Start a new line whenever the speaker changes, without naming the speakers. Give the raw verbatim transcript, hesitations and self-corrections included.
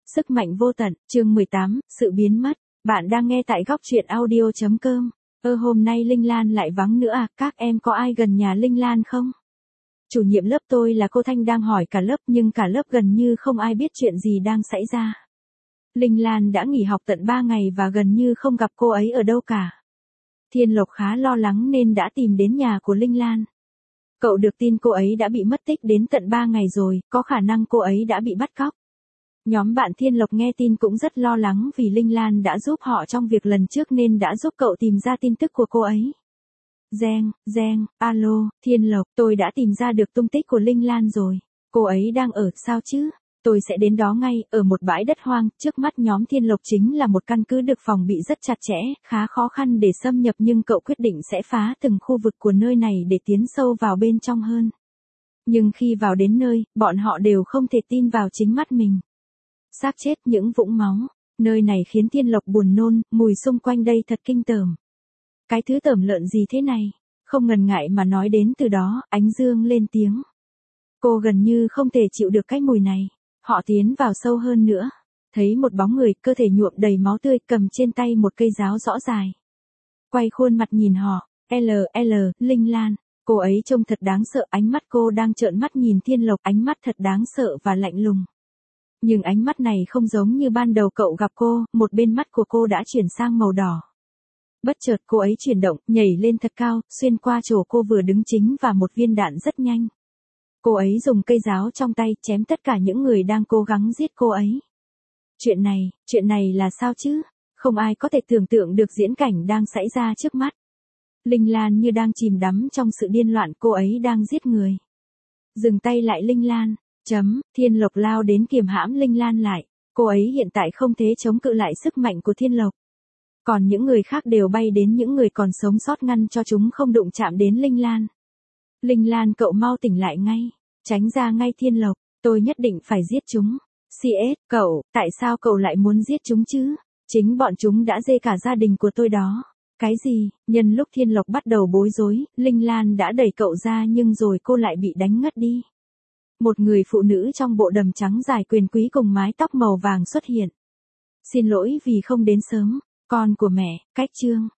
Sức mạnh vô tận, chương mười tám, sự biến mất. Bạn đang nghe tại góc truyện audio chấm com. Ơ hôm nay Linh Lan lại vắng nữa à, các em có ai gần nhà Linh Lan không? Chủ nhiệm lớp tôi là cô Thanh đang hỏi cả lớp nhưng cả lớp gần như không ai biết chuyện gì đang xảy ra. Linh Lan đã nghỉ học tận ba ngày và gần như không gặp cô ấy ở đâu cả. Thiên Lộc khá lo lắng nên đã tìm đến nhà của Linh Lan. Cậu được tin cô ấy đã bị mất tích đến tận ba ngày rồi, có khả năng cô ấy đã bị bắt cóc. Nhóm bạn Thiên Lộc nghe tin cũng rất lo lắng vì Linh Lan đã giúp họ trong việc lần trước nên đã giúp cậu tìm ra tin tức của cô ấy. Reng, reng, alo, Thiên Lộc, tôi đã tìm ra được tung tích của Linh Lan rồi. Cô ấy đang ở sao chứ? Tôi sẽ đến đó ngay, ở một bãi đất hoang, trước mắt nhóm Thiên Lộc chính là một căn cứ được phòng bị rất chặt chẽ, khá khó khăn để xâm nhập nhưng cậu quyết định sẽ phá từng khu vực của nơi này để tiến sâu vào bên trong hơn. Nhưng khi vào đến nơi, bọn họ đều không thể tin vào chính mắt mình. Xác chết, những vũng máu, nơi này khiến Thiên Lộc buồn nôn, mùi xung quanh đây thật kinh tởm. Cái thứ tởm lợn gì thế này? Không ngần ngại mà nói đến từ đó, Ánh Dương lên tiếng. Cô gần như không thể chịu được cái mùi này. Họ tiến vào sâu hơn nữa. Thấy một bóng người, cơ thể nhuộm đầy máu tươi, cầm trên tay một cây giáo rõ dài. Quay khuôn mặt nhìn họ, L L, Linh Lan. Cô ấy trông thật đáng sợ, ánh mắt cô đang trợn mắt nhìn Thiên Lộc, ánh mắt thật đáng sợ và lạnh lùng. Nhưng ánh mắt này không giống như ban đầu cậu gặp cô, một bên mắt của cô đã chuyển sang màu đỏ. Bất chợt cô ấy chuyển động, nhảy lên thật cao, xuyên qua chỗ cô vừa đứng chính và một viên đạn rất nhanh. Cô ấy dùng cây giáo trong tay chém tất cả những người đang cố gắng giết cô ấy. Chuyện này, chuyện này là sao chứ? Không ai có thể tưởng tượng được diễn cảnh đang xảy ra trước mắt. Linh Lan như đang chìm đắm trong sự điên loạn, cô ấy đang giết người. Dừng tay lại Linh Lan. Chấm, Thiên Lộc lao đến kiềm hãm Linh Lan lại. Cô ấy hiện tại không thể chống cự lại sức mạnh của Thiên Lộc. Còn những người khác đều bay đến những người còn sống sót ngăn cho chúng không đụng chạm đến Linh Lan. Linh Lan, cậu mau tỉnh lại ngay. Tránh ra ngay Thiên Lộc, tôi nhất định phải giết chúng. xê ét, cậu, tại sao cậu lại muốn giết chúng chứ? Chính bọn chúng đã dê cả gia đình của tôi đó. Cái gì? Nhân lúc Thiên Lộc bắt đầu bối rối, Linh Lan đã đẩy cậu ra nhưng rồi cô lại bị đánh ngất đi. Một người phụ nữ trong bộ đầm trắng dài quyền quý cùng mái tóc màu vàng xuất hiện. Xin lỗi vì không đến sớm, con của mẹ, cách chương.